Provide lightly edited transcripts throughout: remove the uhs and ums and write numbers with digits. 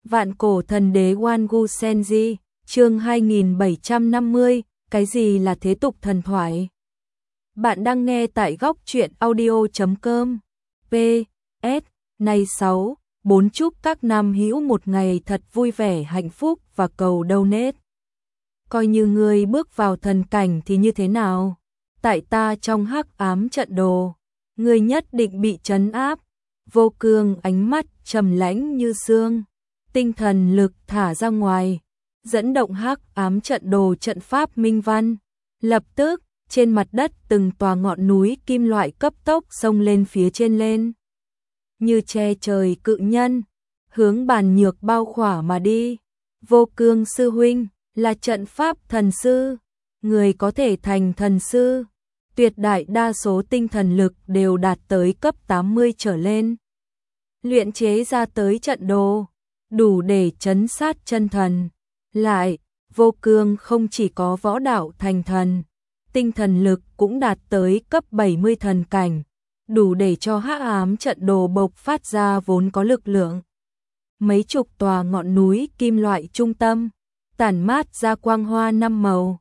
Vạn cổ thần đế Wangu Senji, chương 2750, cái gì là thế tục thần thoại? Bạn đang nghe tại góc truyện audio.com. PS, này 4 chúc các nam hữu một ngày thật vui vẻ hạnh phúc và cầu donate. Coi như ngươi bước vào thần cảnh thì như thế nào? Tại ta trong hắc ám trận đồ, ngươi nhất định bị trấn áp. Vô Cương ánh mắt trầm lãnh như xương, tinh thần lực thả ra ngoài, dẫn động hắc ám trận đồ trận pháp minh văn. Lập tức, trên mặt đất từng tòa ngọn núi kim loại cấp tốc xông lên phía trên lên. Như che trời cự nhân, hướng Bàn Nhược bao khỏa mà đi. Vô Cương sư huynh, là trận pháp thần sư. Người có thể thành thần sư. Tuyệt đại đa số tinh thần lực đều đạt tới cấp 80 trở lên. Luyện chế ra tới trận đồ, đủ để trấn sát chân thần. Lại, Vô Cương không chỉ có võ đạo thành thần, tinh thần lực cũng đạt tới cấp 70 thần cảnh, đủ để cho hắc ám trận đồ bộc phát ra vốn có lực lượng. Mấy chục tòa ngọn núi kim loại trung tâm, tản mát ra quang hoa 5 màu,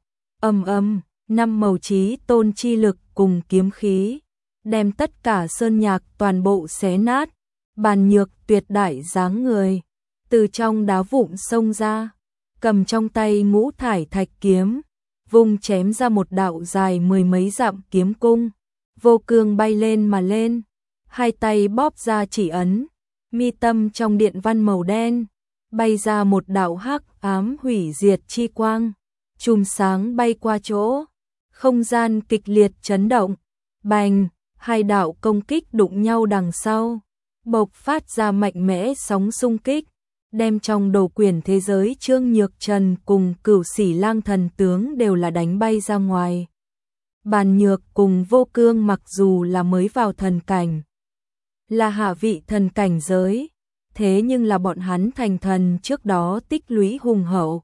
năm màu chí tôn chi lực cùng kiếm khí, đem tất cả sơn nhạc toàn bộ xé nát. Bàn Nhược tuyệt đại dáng người, từ trong đá vụn xông ra, cầm trong tay ngũ thải thạch kiếm, vung chém ra một đạo dài 10 mấy dặm kiếm cung. Vô Cương bay lên mà lên, hai tay bóp ra chỉ ấn, mi tâm trong điện văn màu đen, bay ra một đạo hắc ám hủy diệt chi quang, chùm sáng bay qua chỗ, không gian kịch liệt chấn động, bành, hai đạo công kích đụng nhau đằng sau, bộc phát ra mạnh mẽ sóng xung kích, đem trong đầu quyển thế giới Trương Nhược Trần cùng Cửu Sỉ Lang thần tướng đều là đánh bay ra ngoài. Bàn Nhược cùng Vô Cương mặc dù là mới vào thần cảnh, là hạ vị thần cảnh giới, thế nhưng là bọn hắn thành thần trước đó tích lũy hùng hậu,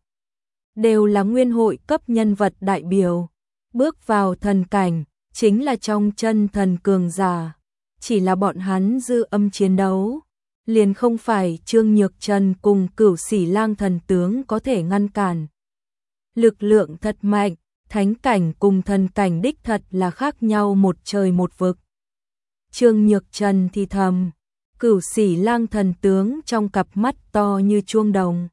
đều là nguyên hội cấp nhân vật đại biểu, bước vào thần cảnh, chính là trong chân thần cường giả, chỉ là bọn hắn dư âm chiến đấu, liền không phải Trương Nhược Trần cùng Cửu Sỉ Lang thần tướng có thể ngăn cản. Lực lượng thật mạnh, thánh cảnh cùng thần cảnh đích thật là khác nhau một trời một vực. Trương Nhược Trần thì thầm, Cửu Sỉ Lang thần tướng trong cặp mắt to như chuông đồng,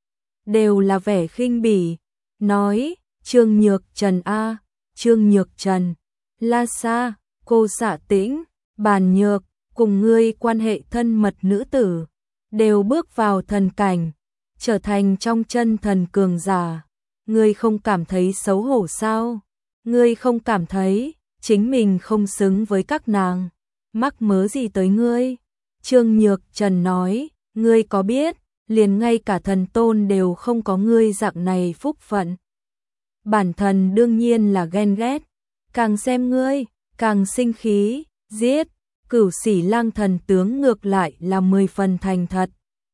đều là vẻ khinh bỉ, nói, Trương Nhược Trần a, Trương Nhược Trần, La Sa, cô Xạ Tĩnh, Bàn Nhược, cùng ngươi quan hệ thân mật nữ tử, đều bước vào thần cảnh, trở thành trong chân thần cường giả. Ngươi không cảm thấy xấu hổ sao? Ngươi không cảm thấy chính mình không xứng với các nàng? Mắc mớ gì tới ngươi? Trương Nhược Trần nói, ngươi có biết, liền ngay cả thần tôn đều không có ngươi dạng này phúc phận. Bản thân đương nhiên là ghen ghét, càng xem ngươi, càng sinh khí, giết. Cửu Sỉ Lang thần tướng ngược lại là 10 phần thành thật,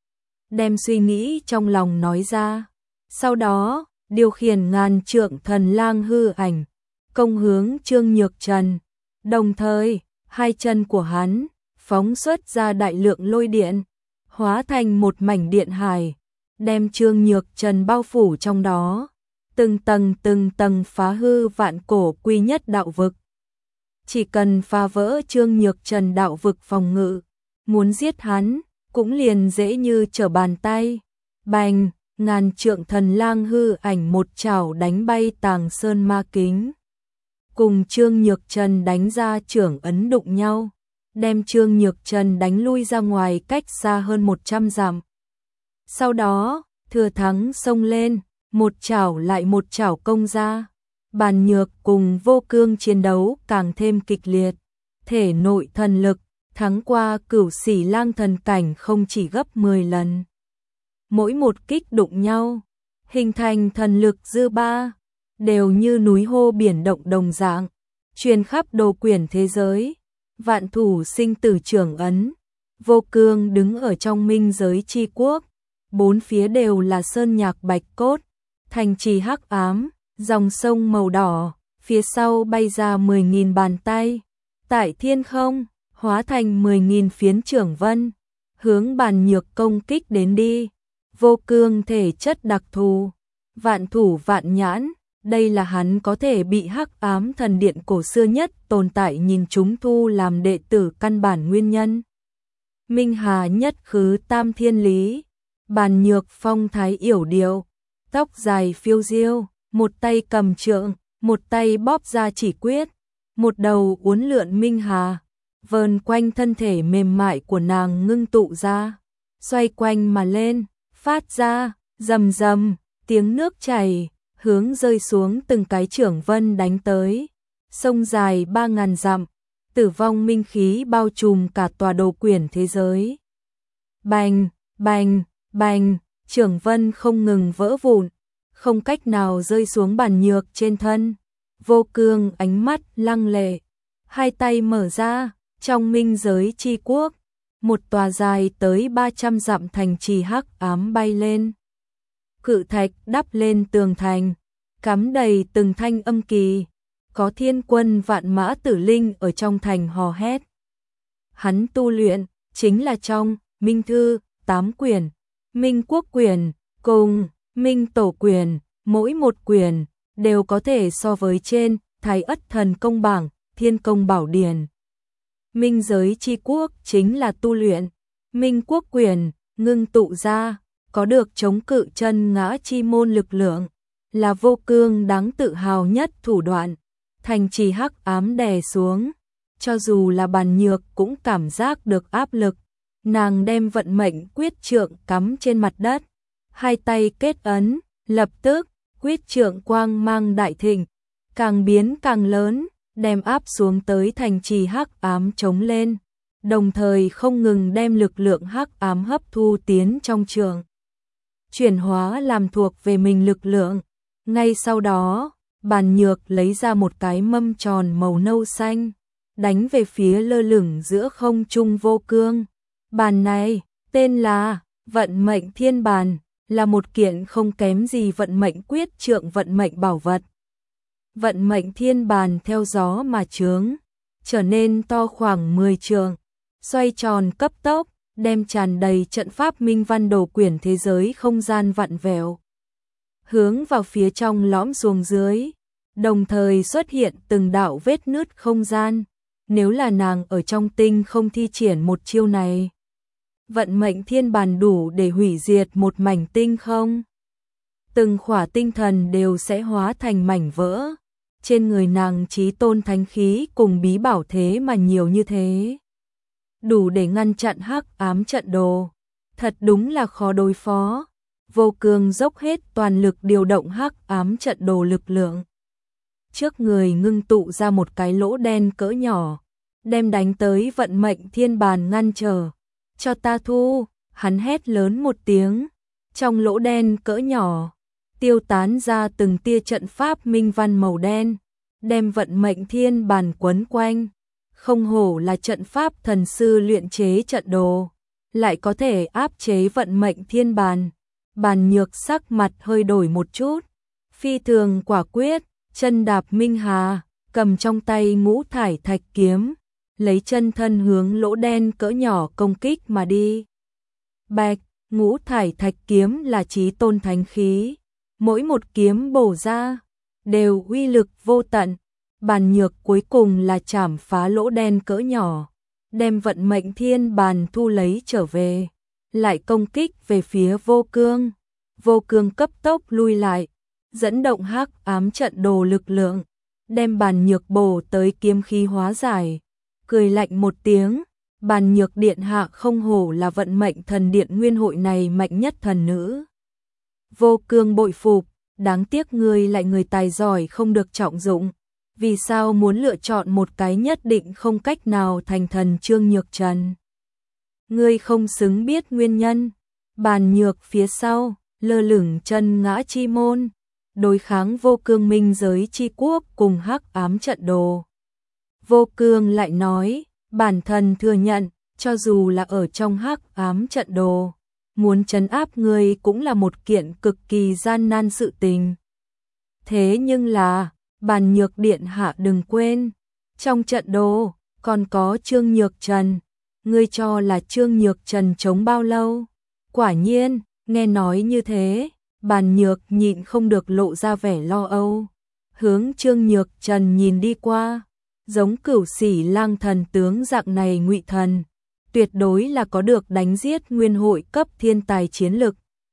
đem suy nghĩ trong lòng nói ra, sau đó điều khiển ngàn trượng thần lang hư ảnh, công hướng Trương Nhược Trần, đồng thời, hai chân của hắn phóng xuất ra đại lượng lôi điện, hóa thành một mảnh điện hải, đem Trương Nhược Trần bao phủ trong đó, từng tầng phá hư vạn cổ quy nhất đạo vực. Chỉ cần phá vỡ Trương Nhược Trần đạo vực phòng ngự, muốn giết hắn, cũng liền dễ như trở bàn tay. Bành, ngàn trượng thần lang hư ảnh một chảo đánh bay Tàng Sơn Ma Kính. Cùng Trương Nhược Trần đánh ra trưởng ấn đụng nhau, đem Trương Nhược Trần đánh lui ra ngoài cách xa hơn 100 dặm. Sau đó, thừa thắng xông lên, một chảo lại một chảo công ra. Bàn Nhược cùng Vô Cương chiến đấu càng thêm kịch liệt, thể nội thần lực thắng qua Cửu Sỉ Lang thần cảnh không chỉ gấp 10 lần. Mỗi một kích đụng nhau, hình thành thần lực dư ba, đều như núi hô biển động đồng dạng, truyền khắp đồ quyển thế giới. Vạn thủ sinh tử trưởng ấn, Vô Cương đứng ở trong minh giới chi quốc, bốn phía đều là sơn nhạc bạch cốt, thành trì hắc ám, dòng sông màu đỏ, phía sau bay ra 10.000 bàn tay, tại thiên không, hóa thành 10.000 phiến trưởng vân, hướng Bàn Nhược công kích đến đi. Vô Cương thể chất đặc thù, vạn thủ vạn nhãn, đây là hắn có thể bị Hắc Ám Thần Điện cổ xưa nhất tồn tại nhìn chúng thu làm đệ tử căn bản nguyên nhân. Minh Hà nhất khứ tam thiên lý, Bàn Nhược phong thái yểu điệu, tóc dài phiêu diêu, một tay cầm trượng, một tay bóp ra chỉ quyết, một đầu uốn lượn Minh Hà, vờn quanh thân thể mềm mại của nàng ngưng tụ ra, xoay quanh mà lên, phát ra rầm rầm tiếng nước chảy, hướng rơi xuống từng cái chưởng vân đánh tới. Sông dài 3000 dặm, tử vong minh khí bao trùm cả tòa đồ quyển thế giới. Bành, bành, bành, chưởng vân không ngừng vỡ vụn, không cách nào rơi xuống Bàn Nhược trên thân. Vô Cương ánh mắt lăng lệ, hai tay mở ra, trong minh giới chi quốc, một tòa dài tới 300 dặm thành trì hắc ám bay lên. Cự thạch đắp lên tường thành, cắm đầy từng thanh âm kỳ, có thiên quân vạn mã tử linh ở trong thành hò hét. Hắn tu luyện chính là trong Minh Thư 8 quyển, Minh Quốc quyển cùng Minh Tổ quyển, mỗi một quyển đều có thể so với trên Thái Ất Thần Công bảng, Thiên Công Bảo Điển. Minh giới chi quốc chính là tu luyện, Minh Quốc quyển ngưng tụ ra, có được chống cự chân ngã chi môn lực lượng, là Vô Cương đáng tự hào nhất thủ đoạn. Thành trì hắc ám đè xuống, cho dù là Bàn Nhược cũng cảm giác được áp lực. Nàng đem vận mệnh quyết trượng cắm trên mặt đất, hai tay kết ấn, lập tức quyết trượng quang mang đại thịnh, càng biến càng lớn, đem áp xuống tới thành trì hắc ám chống lên, đồng thời không ngừng đem lực lượng hắc ám hấp thu tiến trong trượng, chuyển hóa làm thuộc về mình lực lượng. Ngay sau đó, Bàn Nhược lấy ra một cái mâm tròn màu nâu xanh, đánh về phía lơ lửng giữa không trung Vô Cương. Bàn này, tên là Vận Mệnh Thiên Bàn, là một kiện không kém gì vận mệnh quyết trượng vận mệnh bảo vật. Vận Mệnh Thiên Bàn theo gió mà chướng, trở nên to khoảng 10 trượng, xoay tròn cấp tốc, đem tràn đầy trận pháp minh văn đồ quyển thế giới không gian vặn vẹo, hướng vào phía trong lõm xuống dưới, đồng thời xuất hiện từng đạo vết nứt không gian. Nếu là nàng ở trong tinh không thi triển một chiêu này, Vận Mệnh Thiên Bàn đủ để hủy diệt một mảnh tinh không. Từng khỏa tinh thần đều sẽ hóa thành mảnh vỡ. Trên người nàng chí tôn thánh khí cùng bí bảo thế mà nhiều như thế, đủ để ngăn chặn hắc ám trận đồ. Thật đúng là khó đối phó. Vô Cương dốc hết toàn lực điều động hắc ám trận đồ lực lượng. Trước người ngưng tụ ra một cái lỗ đen cỡ nhỏ, đem đánh tới Vận Mệnh Thiên Bàn ngăn trở. Cho ta thu, hắn hét lớn một tiếng, trong lỗ đen cỡ nhỏ, tiêu tán ra từng tia trận pháp minh văn màu đen, đem Vận Mệnh Thiên Bàn quấn quanh. Không hổ là trận pháp thần sư luyện chế trận đồ, lại có thể áp chế Vận Mệnh Thiên Bàn. Bàn Nhược sắc mặt hơi đổi một chút, phi thường quả quyết, chân đạp Minh Hà, cầm trong tay ngũ thải thạch kiếm, lấy chân thân hướng lỗ đen cỡ nhỏ công kích mà đi. Bạch, ngũ thải thạch kiếm là chí tôn thánh khí, mỗi một kiếm bổ ra đều uy lực vô tận. Bàn Nhược cuối cùng là chảm phá lỗ đen cỡ nhỏ, đem Vận Mệnh Thiên Bàn thu lấy trở về, lại công kích về phía Vô Cương. Vô Cương cấp tốc lui lại, dẫn động hắc ám trận đồ lực lượng, đem Bàn Nhược bổ tới kiếm khí hóa giải. Cười lạnh một tiếng, Bàn Nhược điện hạ không hổ là Vận Mệnh Thần Điện nguyên hội này mạnh nhất thần nữ. Vô Cương bội phục, đáng tiếc ngươi lại người tài giỏi không được trọng dụng. Vì sao muốn lựa chọn một cái nhất định không cách nào thành thần Trương Nhược Trần? Ngươi không xứng biết nguyên nhân. Bàn Nhược phía sau, lơ lửng chân ngã chi môn, đối kháng Vô Cương minh giới chi quốc cùng hắc ám trận đồ. Vô Cương lại nói, bản thân thừa nhận, cho dù là ở trong hắc ám trận đồ, muốn trấn áp ngươi cũng là một kiện cực kỳ gian nan sự tình. Thế nhưng là, Bàn Nhược điện hạ đừng quên, trong trận đồ còn có Trương Nhược Trần, ngươi cho là Trương Nhược Trần chống bao lâu? Quả nhiên, Nghe nói như thế, Bàn Nhược nhịn không được lộ ra vẻ lo âu. Hướng Trương Nhược Trần nhìn đi qua, giống Cửu Sỉ Lang Thần tướng dạng này ngụy thần, tuyệt đối là có được đánh giết nguyên hội cấp thiên tài chiến lực.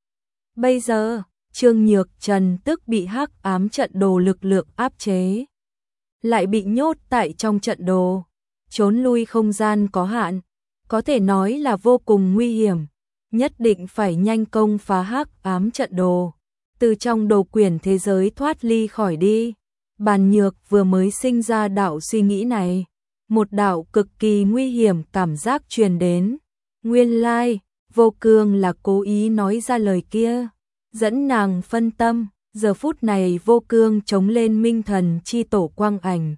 Bây giờ, Trương Nhược Trần tức bị hắc ám trận đồ lực lượng áp chế, lại bị nhốt tại trong trận đồ, trốn lui không gian có hạn, có thể nói là vô cùng nguy hiểm, nhất định phải nhanh công phá hắc ám trận đồ, từ trong đồ quyển thế giới thoát ly khỏi đi. Bàn Nhược vừa mới sinh ra đạo suy nghĩ này, một đạo cực kỳ nguy hiểm cảm giác truyền đến. Nguyên lai, Vô Cương là cố ý nói ra lời kia, dẫn nàng phân tâm. Giờ phút này Vô Cương chống lên Minh Thần chi tổ quang ảnh,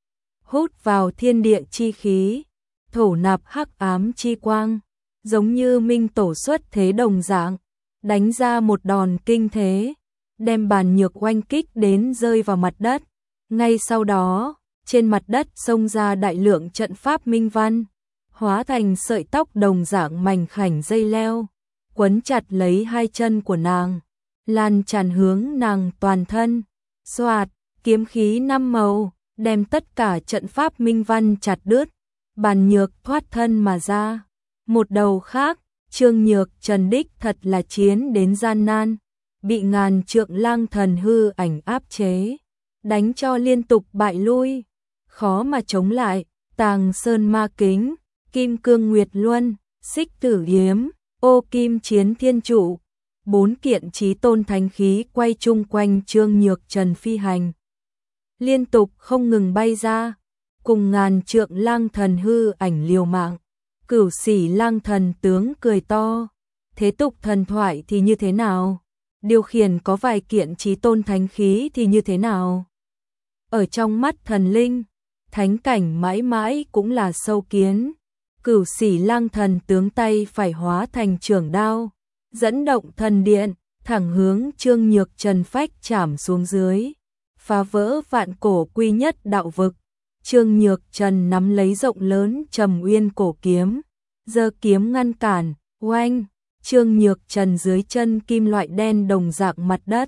hút vào thiên địa chi khí, thổ nạp hắc ám chi quang, giống như Minh Tổ xuất thế đồng dạng, đánh ra một đòn kinh thế, đem Bàn Nhược oanh kích đến rơi vào mặt đất. Ngay sau đó, trên mặt đất xông ra đại lượng trận pháp minh văn, hóa thành sợi tóc đồng dạng mảnh khảnh dây leo, quấn chặt lấy hai chân của nàng, lan tràn hướng nàng toàn thân. Xoạt, kiếm khí năm màu, đem tất cả trận pháp minh văn chặt đứt, Bàn Nhược thoát thân mà ra. Một đầu khác, Trương Nhược Trần đích thật là chiến đến gian nan, bị ngàn trượng lang thần hư ảnh áp chế, đánh cho liên tục bại lui, khó mà chống lại. Tàng Sơn Ma Kính, Kim Cương Nguyệt Luân, Xích Tử Yếm, Ô Kim Chiến Thiên Trụ, 4 kiện chí tôn thánh khí quay chung quanh Trương Nhược Trần phi hành, liên tục không ngừng bay ra, cùng ngàn trượng lang thần hư ảnh liều mạng. Cửu Sỉ Lang Thần tướng cười to, thế tục thần thoại thì như thế nào? Điều khiển có vài kiện chí tôn thánh khí thì như thế nào? Ở trong mắt thần linh, thánh cảnh mãi mãi cũng là sâu kiến. Cửu Sỉ Lang Thần tướng tay phải hóa thành trường đao, dẫn động thần điện, thẳng hướng Trương Nhược Trần phách chảm xuống dưới, phá vỡ vạn cổ quy nhất đạo vực. Trương Nhược Trần nắm lấy rộng lớn Trầm Uyên cổ kiếm, giơ kiếm ngăn cản, oanh, Trương Nhược Trần dưới chân kim loại đen đồng dạng mặt đất,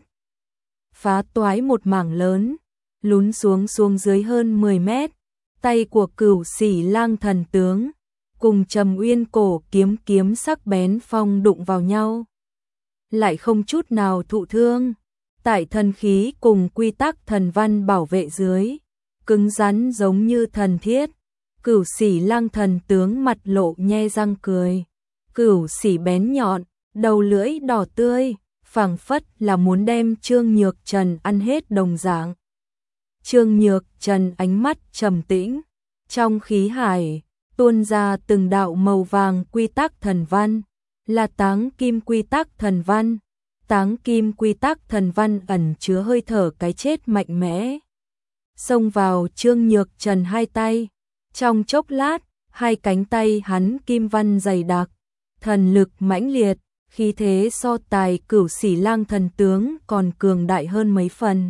phá toái một mảng lớn, lún xuống dưới hơn 10 mét. Tay của Cửu Sỉ Lang Thần tướng cùng Trầm Uyên cổ kiếm sắc bén phong đụng vào nhau, lại không chút nào thụ thương. Tại thần khí cùng quy tắc thần văn bảo vệ dưới, cứng rắn giống như thần thiết. Cửu Sỉ Lang Thần tướng mặt lộ nhe răng cười, cửu sỉ bén nhọn, đầu lưỡi đỏ tươi, phảng phất là muốn đem Trương Nhược Trần ăn hết đồng dạng. Trương Nhược Trần ánh mắt trầm tĩnh, trong khí hải tuôn ra từng đạo màu vàng quy tắc thần văn, là táng kim quy tắc thần văn. Táng kim quy tắc thần văn ẩn chứa hơi thở cái chết mạnh mẽ, xông vào Trương Nhược Trần hai tay. Trong chốc lát, hai cánh tay hắn kim văn dày đặc, thần lực mãnh liệt, khí thế so tài Cửu Sỉ Lang Thần tướng còn cường đại hơn mấy phần.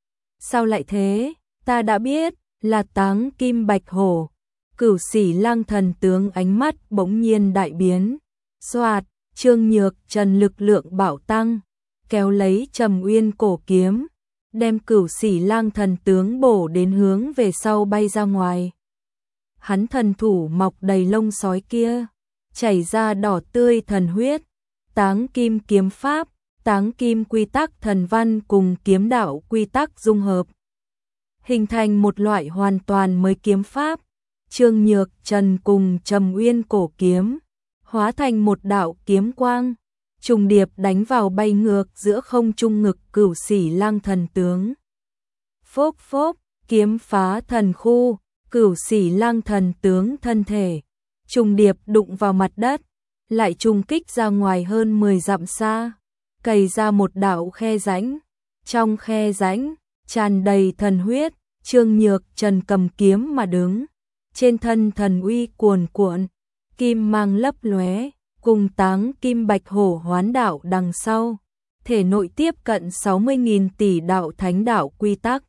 Sao lại thế? Ta đã biết, là táng kim bạch hổ. Cửu Sỉ Lang Thần tướng ánh mắt bỗng nhiên đại biến. Xoạt, Trương Nhược Trần lực lượng bạo tăng, kéo lấy Trầm Uyên cổ kiếm, đem Cửu Sỉ Lang Thần tướng bổ đến hướng về sau bay ra ngoài. Hắn thần thủ mọc đầy lông sói kia, chảy ra đỏ tươi thần huyết. Táng kim kiếm pháp, táng kim quy tắc thần văn cùng kiếm đạo quy tắc dung hợp, hình thành một loại hoàn toàn mới kiếm pháp. Trương Nhược Trần cùng Trầm Uyên cổ kiếm hóa thành một đạo kiếm quang, trùng điệp đánh vào bay ngược giữa không trung ngực Cửu Sỉ Lang Thần tướng. Phốc phốc, kiếm phá thần khu, Cửu Sỉ Lang Thần tướng thân thể trùng điệp đụng vào mặt đất, lại trùng kích ra ngoài hơn 10 dặm xa, cày ra một đạo khe rãnh. Trong khe rãnh tràn đầy thần huyết. Trương Nhược Trần cầm kiếm mà đứng, trên thân thần uy cuồn cuộn, kim mang lấp lóe, cùng táng kim bạch hổ hoán đạo đằng sau, thể nội tiếp cận 60.000 tỷ đạo thánh đạo quy tắc.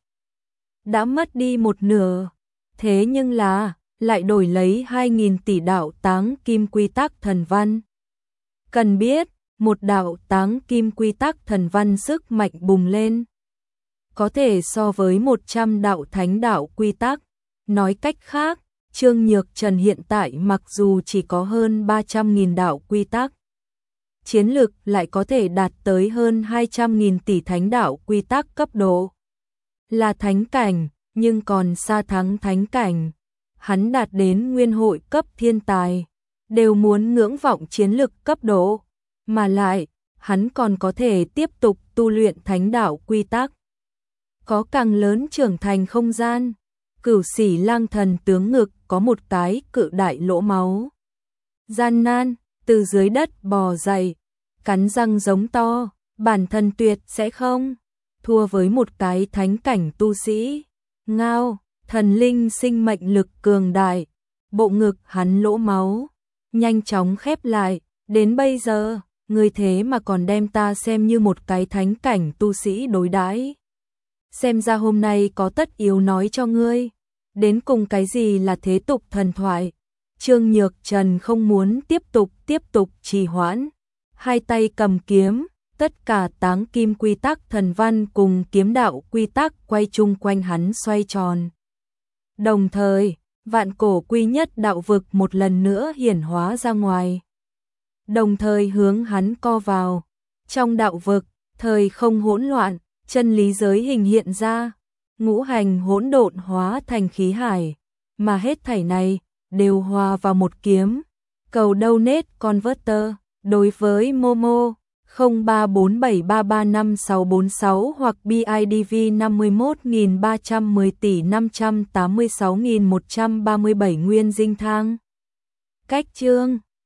Đã mất đi một nửa, thế nhưng là lại đổi lấy 2.000 tỷ đạo táng kim quy tắc thần văn. Cần biết, một đạo táng kim quy tắc thần văn sức mạnh bùng lên. Có thể so với 100 đạo thánh đạo quy tắc. Nói cách khác, Trương Nhược Trần hiện tại mặc dù chỉ có hơn 300.000 đạo quy tắc, chiến lực lại có thể đạt tới hơn 200.000 tỷ thánh đạo quy tắc cấp độ. Là thánh cảnh, nhưng còn xa thắng thánh cảnh. Hắn đạt đến nguyên hội cấp thiên tài, đều muốn ngưỡng vọng chiến lực cấp độ, mà lại, hắn còn có thể tiếp tục tu luyện thánh đạo quy tắc. Có càng lớn trưởng thành không gian. Cửu Sĩ Lang Thần tướng ngực có một cái cự đại lỗ máu. Gian nan, từ dưới đất bò dậy, cắn răng giống to, bản thân tuyệt sẽ không thua với một cái thánh cảnh tu sĩ. Ngao, thần linh sinh mệnh lực cường đại, bộ ngực hắn lỗ máu nhanh chóng khép lại, đến bây giờ, ngươi thế mà còn đem ta xem như một cái thánh cảnh tu sĩ đối đãi. Xem ra hôm nay có tất yếu nói cho ngươi, đến cùng cái gì là thế tục thần thoại. Trương Nhược Trần không muốn tiếp tục trì hoãn, hai tay cầm kiếm, tất cả táng kim quy tắc thần văn cùng kiếm đạo quy tắc quay chung quanh hắn xoay tròn. Đồng thời, vạn cổ quy nhất đạo vực một lần nữa hiển hóa ra ngoài. Đồng thời hướng hắn co vào. Trong đạo vực, thời không hỗn loạn, chân lý giới hình hiện ra, ngũ hành hỗn độn hóa thành khí hải, mà hết thảy này đều hòa vào một kiếm. Cầu donate converter đối với Momo 0347335646 hoặc BIDV 51.310 tỷ 586.137 nguyên dinh thang. Cách chương